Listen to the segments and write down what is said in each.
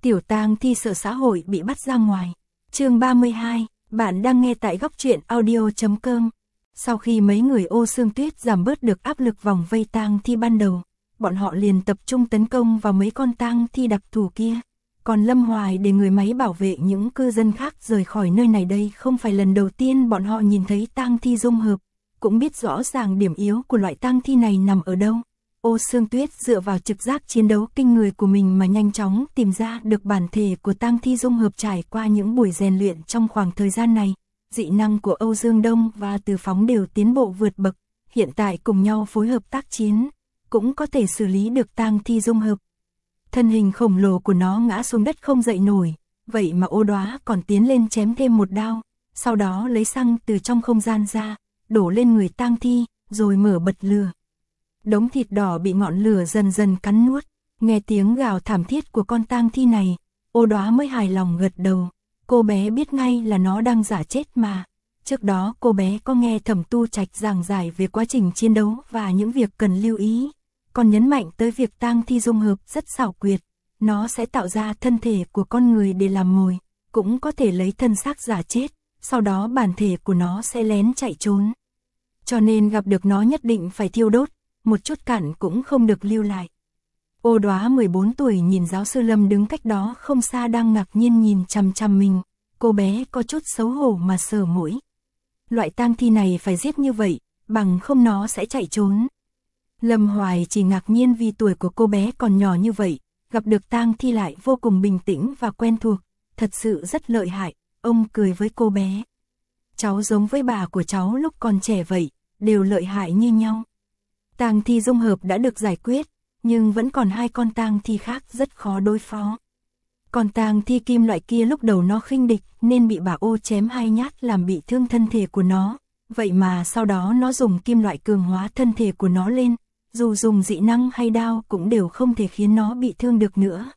Tiểu tang thi sợ xã hội bị bắt ra ngoài. Chương 32, bạn đang nghe tại góc truyện audio.com. Sau khi mấy người Ô Sương Tuyết giảm bớt được áp lực vòng vây tang thi ban đầu, bọn họ liền tập trung tấn công vào mấy con tang thi đặc thù kia. Còn Lâm Hoài để người máy bảo vệ những cư dân khác rời khỏi nơi này. Đây không phải lần đầu tiên bọn họ nhìn thấy tang thi dung hợp, cũng biết rõ ràng điểm yếu của loại tang thi này nằm ở đâu. Ô Sương Tuyết dựa vào trực giác chiến đấu kinh người của mình mà nhanh chóng tìm ra được bản thể của tang thi dung hợp. Trải qua những buổi rèn luyện trong khoảng thời gian này, dị năng của Âu Dương Đông và Từ Phóng đều tiến bộ vượt bậc, hiện tại cùng nhau phối hợp tác chiến, cũng có thể xử lý được tang thi dung hợp. Thân hình khổng lồ của nó ngã xuống đất không dậy nổi, vậy mà Ô Đóa còn tiến lên chém thêm một đao, sau đó lấy xăng từ trong không gian ra, đổ lên người tang thi, rồi mở bật lửa. Đống thịt đỏ bị ngọn lửa dần dần cắn nuốt, nghe tiếng gào thảm thiết của con tang thi này, Ô Đóa mới hài lòng gật đầu. Cô bé biết ngay là nó đang giả chết mà. Trước đó cô bé có nghe Thẩm Tu Trạch giảng giải về quá trình chiến đấu và những việc cần lưu ý, còn nhấn mạnh tới việc tang thi dung hợp rất xảo quyệt, nó sẽ tạo ra thân thể của con người để làm mồi, cũng có thể lấy thân xác giả chết, sau đó bản thể của nó sẽ lén chạy trốn. Cho nên gặp được nó nhất định phải thiêu đốt, một chút cặn cũng không được lưu lại. Ô Đóa 14 tuổi nhìn giáo sư Lâm đứng cách đó không xa đang ngạc nhiên nhìn chằm chằm mình, cô bé có chút xấu hổ mà sờ mũi. Loại tang thi này phải giết như vậy, bằng không nó sẽ chạy trốn. Lâm Hoài chỉ ngạc nhiên vì tuổi của cô bé còn nhỏ như vậy, gặp được tang thi lại vô cùng bình tĩnh và quen thuộc, thật sự rất lợi hại. Ông cười với cô bé. Cháu giống với bà của cháu lúc còn trẻ vậy, đều lợi hại như nhau. Tang thi dung hợp đã được giải quyết, nhưng vẫn còn hai con tang thi khác rất khó đối phó. Con tang thi kim loại kia lúc đầu nó khinh địch nên bị bà Ô chém 2 nhát làm bị thương thân thể của nó, vậy mà sau đó nó dùng kim loại cường hóa thân thể của nó lên, dù dùng dị năng hay đao cũng đều không thể khiến nó bị thương được nữa.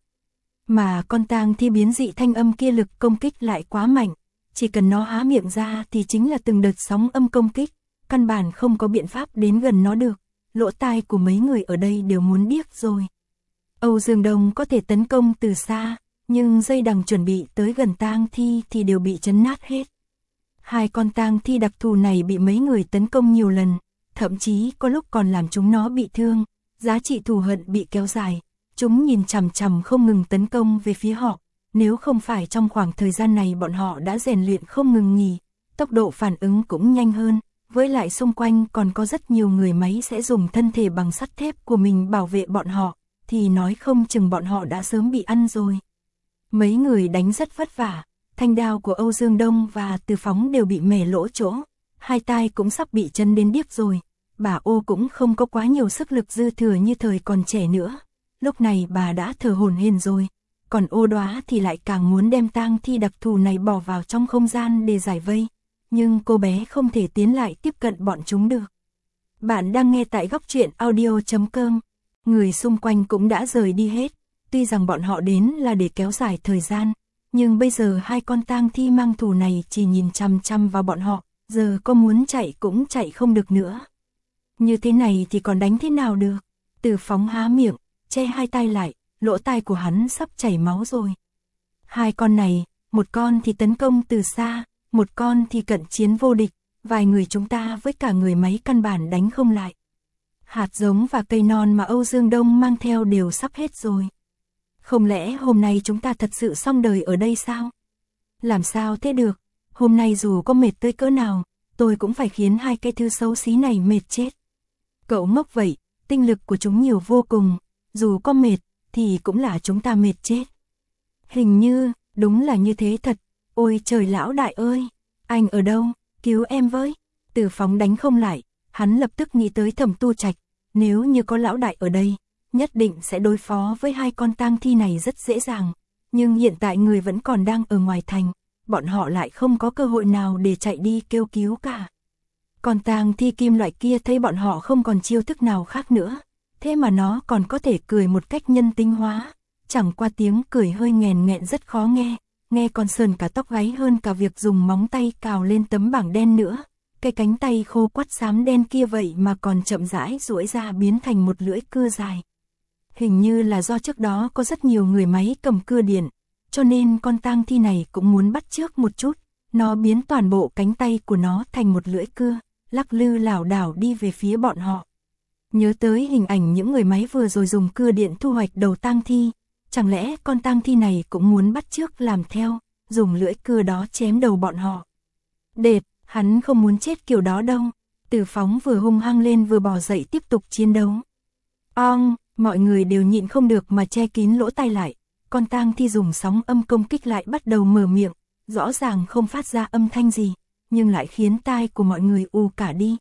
Mà con tang thi biến dị thanh âm kia lực công kích lại quá mạnh, chỉ cần nó há miệng ra thì chính là từng đợt sóng âm công kích, căn bản không có biện pháp đến gần nó được. Lỗ tai của mấy người ở đây đều muốn điếc rồi. Âu Dương Đông có thể tấn công từ xa, nhưng dây đằng chuẩn bị tới gần tang thi thì đều bị chấn nát hết. Hai con tang thi đặc thù này bị mấy người tấn công nhiều lần, thậm chí có lúc còn làm chúng nó bị thương, giá trị thù hận bị kéo dài. Chúng nhìn chằm chằm không ngừng tấn công về phía họ, nếu không phải trong khoảng thời gian này bọn họ đã rèn luyện không ngừng nghỉ, tốc độ phản ứng cũng nhanh hơn. Với lại xung quanh còn có rất nhiều người máy sẽ dùng thân thể bằng sắt thép của mình bảo vệ bọn họ, thì nói không chừng bọn họ đã sớm bị ăn rồi. Mấy người đánh rất vất vả, thanh đao của Âu Dương Đông và Từ Phóng đều bị mẻ lỗ chỗ, hai tai cũng sắp bị chấn đến điếc rồi. Bà Ô cũng không có quá nhiều sức lực dư thừa như thời còn trẻ nữa, lúc này bà đã thở hổn hển rồi. Còn Ô Đóa thì lại càng muốn đem tang thi đặc thù này bỏ vào trong không gian để giải vây. Nhưng cô bé không thể tiến lại tiếp cận bọn chúng được. Bạn đang nghe tại góc truyện audio.com. Người xung quanh cũng đã rời đi hết. Tuy rằng bọn họ đến là để kéo dài thời gian, nhưng bây giờ hai con tang thi mang thù này chỉ nhìn chằm chằm vào bọn họ, giờ có muốn chạy cũng chạy không được nữa. Như thế này thì còn đánh thế nào được? Từ Phóng há miệng, che hai tay lại, lỗ tai của hắn sắp chảy máu rồi. Hai con này, một con thì tấn công từ xa, một con thì cận chiến vô địch, vài người chúng ta với cả người máy căn bản đánh không lại. Hạt giống và cây non mà Âu Dương Đông mang theo đều sắp hết rồi. Không lẽ hôm nay chúng ta thật sự xong đời ở đây sao? Làm sao thế được, hôm nay dù có mệt tới cỡ nào, tôi cũng phải khiến hai cái thứ xấu xí này mệt chết. Cậu ngốc vậy, tinh lực của chúng nhiều vô cùng, dù có mệt thì cũng là chúng ta mệt chết. Hình như, đúng là như thế thật. Ôi trời lão đại ơi, anh ở đâu, cứu em với. Từ Phóng đánh không lại, hắn lập tức nghĩ tới Thẩm Tu Trạch, nếu như có lão đại ở đây, nhất định sẽ đối phó với hai con tang thi này rất dễ dàng. Nhưng hiện tại người vẫn còn đang ở ngoài thành, bọn họ lại không có cơ hội nào để chạy đi kêu cứu cả. Con tang thi kim loại kia thấy bọn họ không còn chiêu thức nào khác nữa, thế mà nó còn có thể cười một cách nhân tính hóa, chẳng qua tiếng cười hơi nghèn nghẹn rất khó nghe. Nghe còn sờn cả tóc gáy hơn cả việc dùng móng tay cào lên tấm bảng đen nữa. Cái cánh tay khô quắt xám đen kia vậy mà còn chậm rãi duỗi ra biến thành một lưỡi cưa dài. Hình như là do trước đó có rất nhiều người máy cầm cưa điện, cho nên con tang thi này cũng muốn bắt chước một chút. Nó biến toàn bộ cánh tay của nó thành một lưỡi cưa, lắc lư lảo đảo đi về phía bọn họ. Nhớ tới hình ảnh những người máy vừa rồi dùng cưa điện thu hoạch đầu tang thi, chẳng lẽ con tang thi này cũng muốn bắt chước làm theo, dùng lưỡi cưa đó chém đầu bọn họ. Đệt, hắn không muốn chết kiểu đó đâu. Từ Phóng vừa hung hăng lên vừa bò dậy tiếp tục chiến đấu. Mọi người đều nhịn không được mà che kín lỗ tai lại. Con tang thi dùng sóng âm công kích lại bắt đầu mở miệng, rõ ràng không phát ra âm thanh gì, nhưng lại khiến tai của mọi người ù cả đi.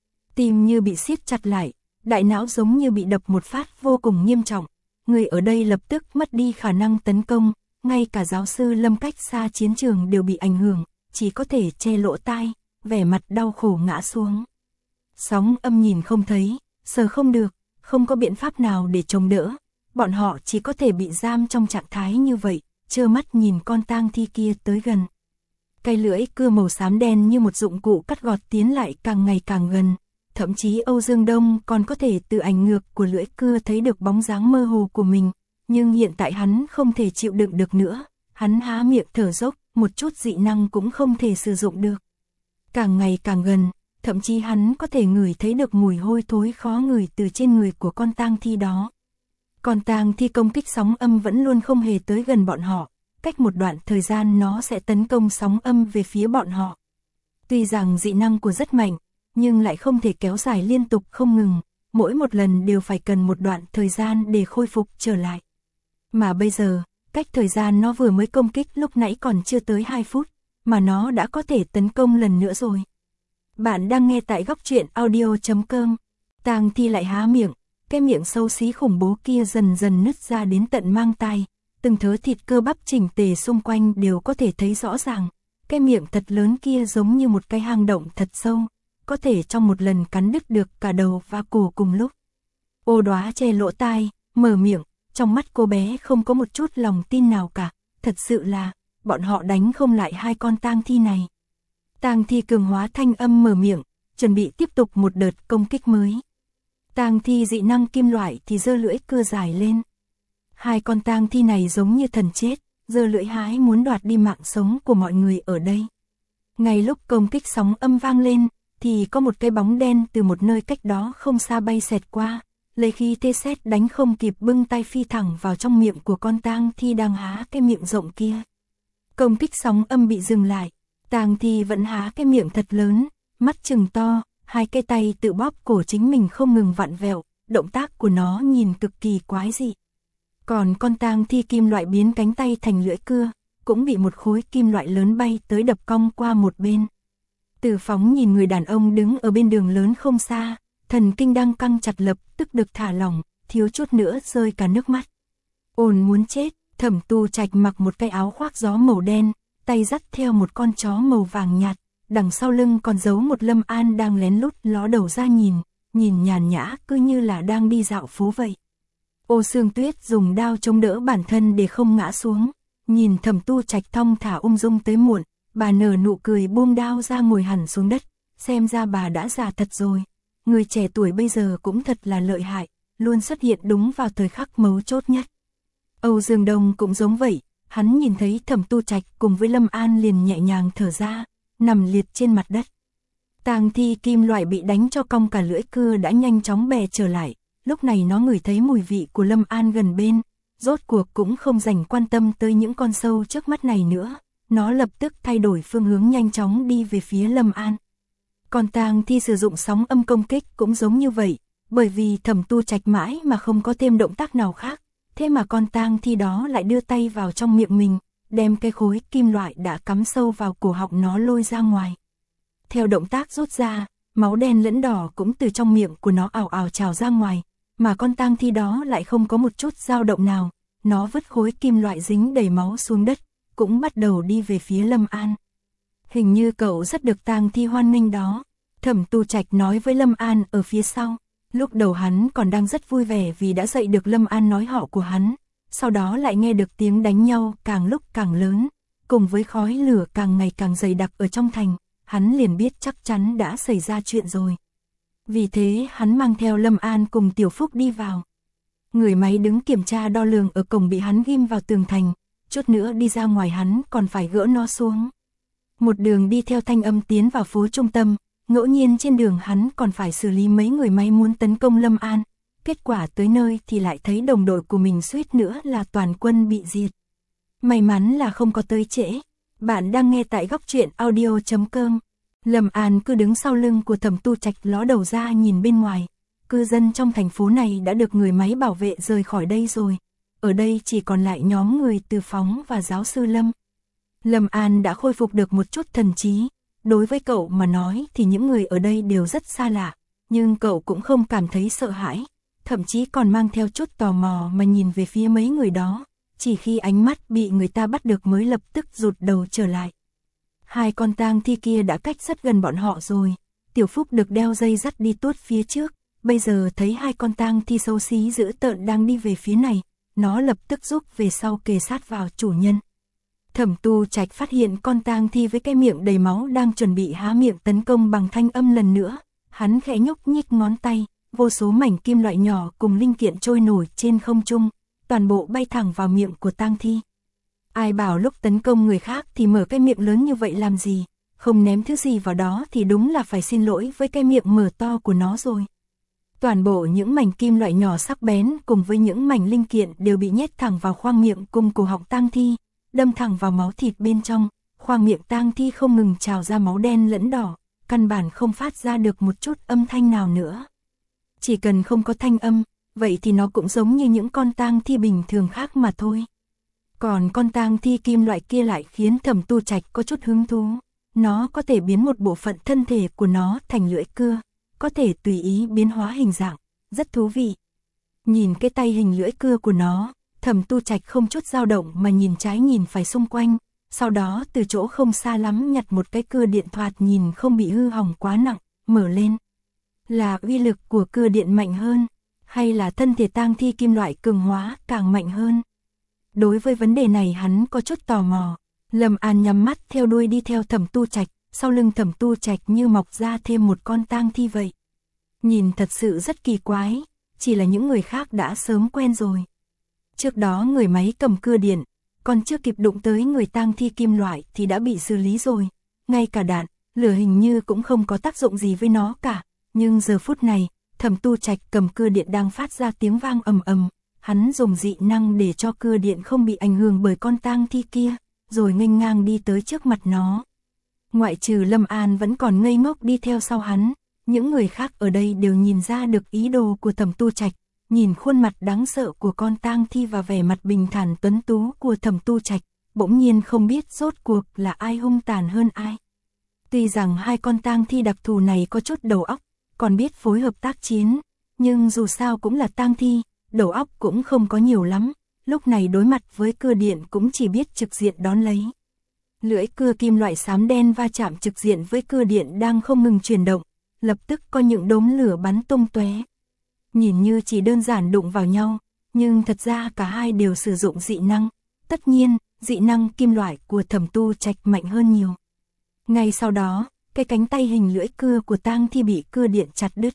Tim như bị siết chặt lại, đại não giống như bị đập một phát vô cùng nghiêm trọng. Người ở đây lập tức mất đi khả năng tấn công, ngay cả giáo sư Lâm cách xa chiến trường đều bị ảnh hưởng, chỉ có thể che lỗ tai, vẻ mặt đau khổ ngã xuống. Sóng âm nhìn không thấy, sờ không được, không có biện pháp nào để chống đỡ. Bọn họ chỉ có thể bị giam trong trạng thái như vậy, trơ mắt nhìn con tang thi kia tới gần. Cây lưỡi cưa màu xám đen như một dụng cụ cắt gọt tiến lại càng ngày càng gần. Thậm chí Âu Dương Đông còn có thể từ ảnh ngược của lưỡi cưa thấy được bóng dáng mơ hồ của mình. Nhưng hiện tại hắn không thể chịu đựng được nữa. Hắn há miệng thở dốc, một chút dị năng cũng không thể sử dụng được. Càng ngày càng gần, thậm chí hắn có thể ngửi thấy được mùi hôi thối khó ngửi từ trên người của con tang thi đó. Con tang thi công kích sóng âm vẫn luôn không hề tới gần bọn họ. Cách một đoạn thời gian nó sẽ tấn công sóng âm về phía bọn họ. Tuy rằng dị năng của rất mạnh, nhưng lại không thể kéo dài liên tục không ngừng. Mỗi một lần đều phải cần một đoạn thời gian để khôi phục trở lại. Mà bây giờ, cách thời gian nó vừa mới công kích lúc nãy còn chưa tới 2 phút, mà nó đã có thể tấn công lần nữa rồi. Bạn đang nghe tại góc truyện audio.com. Tang thi lại há miệng, cái miệng xấu xí khủng bố kia dần dần nứt ra đến tận mang tai. Từng thớ thịt cơ bắp chỉnh tề xung quanh đều có thể thấy rõ ràng. Cái miệng thật lớn kia giống như một cái hang động thật sâu, có thể trong một lần cắn đứt được cả đầu và cổ cùng lúc. Ô Đóa che lỗ tai, mở miệng, trong mắt cô bé không có một chút lòng tin nào cả. Thật sự là, bọn họ đánh không lại hai con tang thi này. Tang thi cường hóa thanh âm mở miệng, chuẩn bị tiếp tục một đợt công kích mới. Tang thi dị năng kim loại thì giơ lưỡi cưa dài lên. Hai con tang thi này giống như thần chết, giơ lưỡi hái muốn đoạt đi mạng sống của mọi người ở đây. Ngay lúc công kích sóng âm vang lên, thì có một cái bóng đen từ một nơi cách đó không xa bay xẹt qua, lấy khi tê sét đánh không kịp bưng tay phi thẳng vào trong miệng của con tang thi đang há cái miệng rộng kia. Công kích sóng âm bị dừng lại, tang thi vẫn há cái miệng thật lớn, mắt trừng to, hai cái tay tự bóp cổ chính mình không ngừng vặn vẹo, động tác của nó nhìn cực kỳ quái dị. Còn con tang thi kim loại biến cánh tay thành lưỡi cưa, cũng bị một khối kim loại lớn bay tới đập cong qua một bên. Từ Phóng nhìn người đàn ông đứng ở bên đường lớn không xa, thần kinh đang căng chặt lập tức được thả lỏng, thiếu chút nữa rơi cả nước mắt. Ồn muốn chết, Thẩm Tu Trạch mặc một cái áo khoác gió màu đen, tay dắt theo một con chó màu vàng nhạt, đằng sau lưng còn giấu một Lâm An đang lén lút ló đầu ra nhìn nhàn nhã cứ như là đang đi dạo phố vậy. Ô Sương Tuyết dùng đao chống đỡ bản thân để không ngã xuống, nhìn Thẩm Tu Trạch thong thả ung dung tới muộn, bà nở nụ cười buông đao ra ngồi hẳn xuống đất, xem ra bà đã già thật rồi. Người trẻ tuổi bây giờ cũng thật là lợi hại, luôn xuất hiện đúng vào thời khắc mấu chốt nhất. Âu Dương Đông cũng giống vậy, hắn nhìn thấy Thẩm Tu Trạch cùng với Lâm An liền nhẹ nhàng thở ra, nằm liệt trên mặt đất. Tang thi kim loại bị đánh cho cong cả lưỡi cưa đã nhanh chóng bè trở lại, lúc này nó ngửi thấy mùi vị của Lâm An gần bên, rốt cuộc cũng không dành quan tâm tới những con sâu trước mắt này nữa, nó lập tức thay đổi phương hướng nhanh chóng đi về phía Lâm An. Còn tang thi sử dụng sóng âm công kích cũng giống như vậy, bởi vì Thẩm Tu Trạch mãi mà không có thêm động tác nào khác, thế mà con tang thi đó lại đưa tay vào trong miệng mình, đem cái khối kim loại đã cắm sâu vào cổ họng nó lôi ra ngoài. Theo động tác rút ra, máu đen lẫn đỏ cũng từ trong miệng của nó ào ào trào ra ngoài, mà con tang thi đó lại không có một chút dao động nào, nó vứt khối kim loại dính đầy máu xuống đất, cũng bắt đầu đi về phía Lâm An. Hình như cậu rất được tang thi hoan nghênh đó, Thẩm Tu Trạch nói với Lâm An ở phía sau. Lúc đầu hắn còn đang rất vui vẻ vì đã dạy được Lâm An nói họ của hắn, sau đó lại nghe được tiếng đánh nhau càng lúc càng lớn, cùng với khói lửa càng ngày càng dày đặc ở trong thành, hắn liền biết chắc chắn đã xảy ra chuyện rồi. Vì thế hắn mang theo Lâm An cùng Tiểu Phúc đi vào. Người máy đứng kiểm tra đo lường ở cổng bị hắn ghim vào tường thành, chút nữa đi ra ngoài hắn còn phải gỡ nó xuống. Một đường đi theo thanh âm tiến vào phố trung tâm, ngẫu nhiên trên đường hắn còn phải xử lý mấy người máy muốn tấn công Lâm An. Kết quả tới nơi thì lại thấy đồng đội của mình suýt nữa là toàn quân bị diệt. May mắn là không có tới trễ. Bạn đang nghe tại góc truyện audio.com. Lâm An cứ đứng sau lưng của Thẩm Tu Trạch ló đầu ra nhìn bên ngoài. Cư dân trong thành phố này đã được người máy bảo vệ rời khỏi đây rồi. Ở đây chỉ còn lại nhóm người Từ Phóng và giáo sư Lâm. Lâm An đã khôi phục được một chút thần trí. Đối với cậu mà nói thì những người ở đây đều rất xa lạ. Nhưng cậu cũng không cảm thấy sợ hãi. Thậm chí còn mang theo chút tò mò mà nhìn về phía mấy người đó. Chỉ khi ánh mắt bị người ta bắt được mới lập tức rụt đầu trở lại. Hai con tang thi kia đã cách rất gần bọn họ rồi. Tiểu Phúc được đeo dây dắt đi tuốt phía trước. Bây giờ thấy hai con tang thi xấu xí dữ tợn đang đi về phía này. Nó lập tức rút về sau kề sát vào chủ nhân. Thẩm Tu Trạch phát hiện con tang thi với cái miệng đầy máu đang chuẩn bị há miệng tấn công bằng thanh âm lần nữa. Hắn khẽ nhúc nhích ngón tay. Vô số mảnh kim loại nhỏ cùng linh kiện trôi nổi trên không trung. Toàn bộ bay thẳng vào miệng của tang thi. Ai bảo lúc tấn công người khác thì mở cái miệng lớn như vậy làm gì, không ném thứ gì vào đó thì đúng là phải xin lỗi với cái miệng mở to của nó rồi. Toàn bộ những mảnh kim loại nhỏ sắc bén cùng với những mảnh linh kiện đều bị nhét thẳng vào khoang miệng cùng cổ họng tang thi, đâm thẳng vào máu thịt bên trong. Khoang miệng tang thi không ngừng trào ra máu đen lẫn đỏ, căn bản không phát ra được một chút âm thanh nào nữa. Chỉ cần không có thanh âm, vậy thì nó cũng giống như những con tang thi bình thường khác mà thôi. Còn con tang thi kim loại kia lại khiến Thẩm Tu Trạch có chút hứng thú. Nó có thể biến một bộ phận thân thể của nó thành lưỡi cưa, có thể tùy ý biến hóa hình dạng, rất thú vị. Nhìn cái tay hình lưỡi cưa của nó, Thẩm Tu Trạch không chút dao động mà nhìn trái nhìn phải xung quanh, sau đó từ chỗ không xa lắm nhặt một cái cưa điện thoạt nhìn không bị hư hỏng quá nặng, mở lên. Là uy lực của cưa điện mạnh hơn, hay là thân thể tang thi kim loại cường hóa càng mạnh hơn? Đối với vấn đề này hắn có chút tò mò. Lâm An nhắm mắt theo đuôi đi theo Thẩm Tu Trạch, sau lưng Thẩm Tu Trạch như mọc ra thêm một con tang thi vậy. Nhìn thật sự rất kỳ quái, chỉ là những người khác đã sớm quen rồi. Trước đó người máy cầm cưa điện, còn chưa kịp đụng tới người tang thi kim loại thì đã bị xử lý rồi. Ngay cả đạn, lửa hình như cũng không có tác dụng gì với nó cả. Nhưng giờ phút này, Thẩm Tu Trạch cầm cưa điện đang phát ra tiếng vang ầm ầm. Hắn dùng dị năng để cho cưa điện không bị ảnh hưởng bởi con tang thi kia, rồi nghênh ngang đi tới trước mặt nó. Ngoại trừ Lâm An vẫn còn ngây ngốc đi theo sau hắn, những người khác ở đây đều nhìn ra được ý đồ của Thẩm Tu Trạch, nhìn khuôn mặt đáng sợ của con tang thi và vẻ mặt bình thản tuấn tú của Thẩm Tu Trạch, bỗng nhiên không biết rốt cuộc là ai hung tàn hơn ai. Tuy rằng hai con tang thi đặc thù này có chút đầu óc, còn biết phối hợp tác chiến, nhưng dù sao cũng là tang thi, đầu óc cũng không có nhiều lắm, lúc này đối mặt với cưa điện cũng chỉ biết trực diện đón lấy. Lưỡi cưa kim loại xám đen va chạm trực diện với cưa điện đang không ngừng chuyển động, lập tức có những đốm lửa bắn tung tóe. Nhìn như chỉ đơn giản đụng vào nhau, nhưng thật ra cả hai đều sử dụng dị năng. Tất nhiên, dị năng kim loại của Thẩm Tu Trạch mạnh hơn nhiều. Ngay sau đó, cái cánh tay hình lưỡi cưa của tang thi bị cưa điện chặt đứt.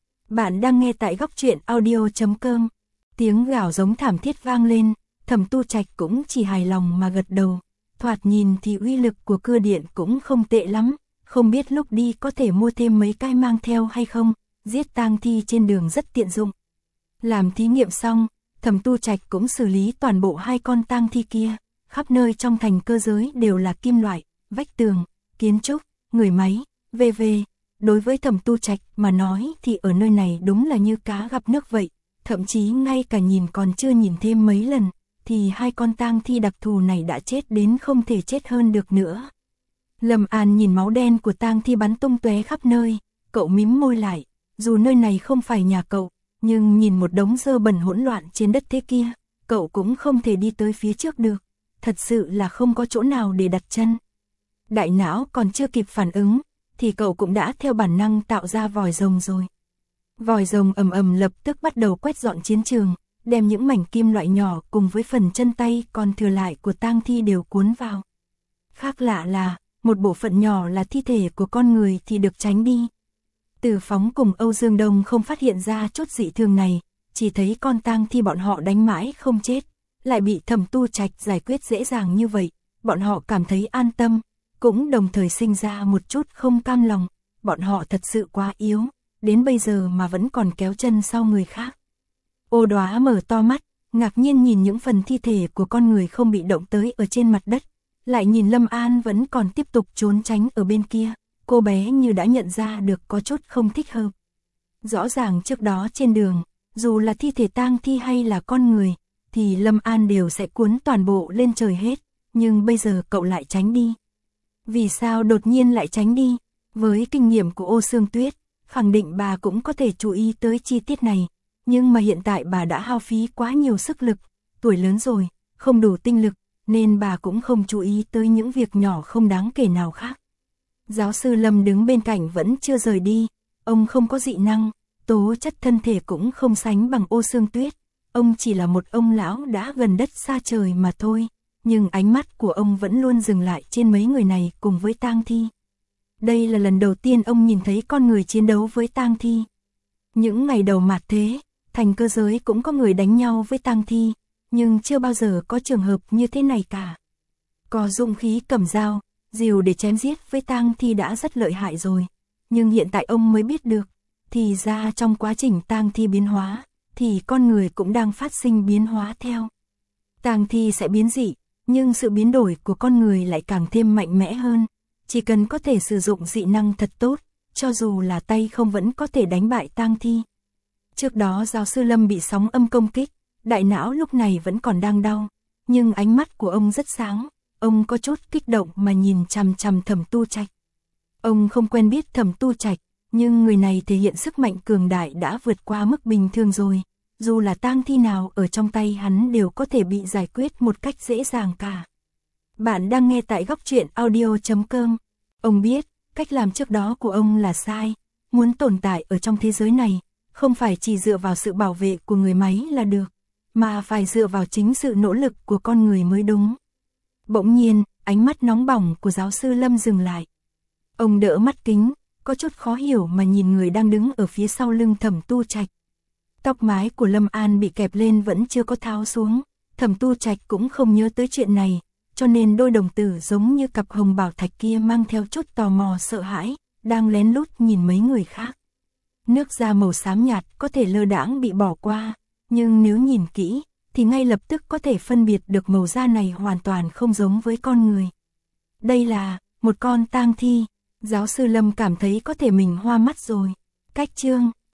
Bạn đang nghe tại góc truyện audio.com. Tiếng gào giống thảm thiết vang lên, Thẩm Tu Trạch cũng chỉ hài lòng mà gật đầu. Thoạt nhìn thì uy lực của cưa điện cũng không tệ lắm, không biết lúc đi có thể mua thêm mấy cái mang theo hay không, giết tang thi trên đường rất tiện dụng. Làm thí nghiệm xong, Thẩm Tu Trạch cũng xử lý toàn bộ hai con tang thi kia, khắp nơi trong thành cơ giới đều là kim loại, vách tường, kiến trúc, người máy, v.v. Đối với Thẩm Tu Trạch mà nói thì ở nơi này đúng là như cá gặp nước vậy. Thậm chí ngay cả nhìn còn chưa nhìn thêm mấy lần, thì hai con tang thi đặc thù này đã chết đến không thể chết hơn được nữa. Lâm An nhìn máu đen của tang thi bắn tung tóe khắp nơi, cậu mím môi lại, dù nơi này không phải nhà cậu, nhưng nhìn một đống dơ bẩn hỗn loạn trên đất thế kia, cậu cũng không thể đi tới phía trước được, thật sự là không có chỗ nào để đặt chân. Đại não còn chưa kịp phản ứng, thì cậu cũng đã theo bản năng tạo ra vòi rồng rồi. Vòi rồng ầm ầm lập tức bắt đầu quét dọn chiến trường, đem những mảnh kim loại nhỏ cùng với phần chân tay còn thừa lại của tang thi đều cuốn vào. Khác lạ là, một bộ phận nhỏ là thi thể của con người thì được tránh đi. Từ Phóng cùng Âu Dương Đông không phát hiện ra chút dị thường này, chỉ thấy con tang thi bọn họ đánh mãi không chết, lại bị Thẩm Tu Trạch giải quyết dễ dàng như vậy, bọn họ cảm thấy an tâm, cũng đồng thời sinh ra một chút không cam lòng, bọn họ thật sự quá yếu, đến bây giờ mà vẫn còn kéo chân sau người khác. Ô Đóa mở to mắt, ngạc nhiên nhìn những phần thi thể của con người không bị động tới ở trên mặt đất, lại nhìn Lâm An vẫn còn tiếp tục trốn tránh ở bên kia, cô bé như đã nhận ra được có chút không thích hợp. Rõ ràng trước đó trên đường, dù là thi thể tang thi hay là con người, thì Lâm An đều sẽ cuốn toàn bộ lên trời hết, nhưng bây giờ cậu lại tránh đi. Vì sao đột nhiên lại tránh đi? Với kinh nghiệm của Ô Sương Tuyết, khẳng định bà cũng có thể chú ý tới chi tiết này, nhưng mà hiện tại bà đã hao phí quá nhiều sức lực, tuổi lớn rồi, không đủ tinh lực, nên bà cũng không chú ý tới những việc nhỏ không đáng kể nào khác. Giáo sư Lâm đứng bên cạnh vẫn chưa rời đi, ông không có dị năng, tố chất thân thể cũng không sánh bằng Ô Sương Tuyết, ông chỉ là một ông lão đã gần đất xa trời mà thôi, nhưng ánh mắt của ông vẫn luôn dừng lại trên mấy người này cùng với tang thi. Đây là lần đầu tiên ông nhìn thấy con người chiến đấu với tang thi. Những ngày đầu mạt thế, thành cơ giới cũng có người đánh nhau với tang thi, nhưng chưa bao giờ có trường hợp như thế này cả. Có dũng khí cầm dao, rìu để chém giết với tang thi đã rất lợi hại rồi, nhưng hiện tại ông mới biết được, thì ra trong quá trình tang thi biến hóa, thì con người cũng đang phát sinh biến hóa theo. Tang thi sẽ biến dị, nhưng sự biến đổi của con người lại càng thêm mạnh mẽ hơn, chỉ cần có thể sử dụng dị năng thật tốt, cho dù là tay không vẫn có thể đánh bại tang thi. Trước đó giáo sư Lâm bị sóng âm công kích, đại não lúc này vẫn còn đang đau, nhưng ánh mắt của ông rất sáng, ông có chút kích động mà nhìn chằm chằm Thẩm Tu Trạch. Ông không quen biết Thẩm Tu Trạch, nhưng người này thể hiện sức mạnh cường đại đã vượt qua mức bình thường rồi, dù là tang thi nào ở trong tay hắn đều có thể bị giải quyết một cách dễ dàng cả. Bạn đang nghe tại Góc Truyện Audio.com. Ông biết, cách làm trước đó của ông là sai, muốn tồn tại ở trong thế giới này, không phải chỉ dựa vào sự bảo vệ của người máy là được, mà phải dựa vào chính sự nỗ lực của con người mới đúng. Bỗng nhiên, ánh mắt nóng bỏng của giáo sư Lâm dừng lại. Ông đỡ mắt kính, có chút khó hiểu mà nhìn người đang đứng ở phía sau lưng Thẩm Tu Trạch. Tóc mái của Lâm An bị kẹp lên vẫn chưa có tháo xuống, Thẩm Tu Trạch cũng không nhớ tới chuyện này, cho nên đôi đồng tử giống như cặp hồng bảo thạch kia mang theo chút tò mò sợ hãi, đang lén lút nhìn mấy người khác. Nước da màu xám nhạt có thể lơ đãng bị bỏ qua, nhưng nếu nhìn kỹ, thì ngay lập tức có thể phân biệt được màu da này hoàn toàn không giống với con người. Đây là một con tang thi, giáo sư Lâm cảm thấy có thể mình hoa mắt rồi. Cách chương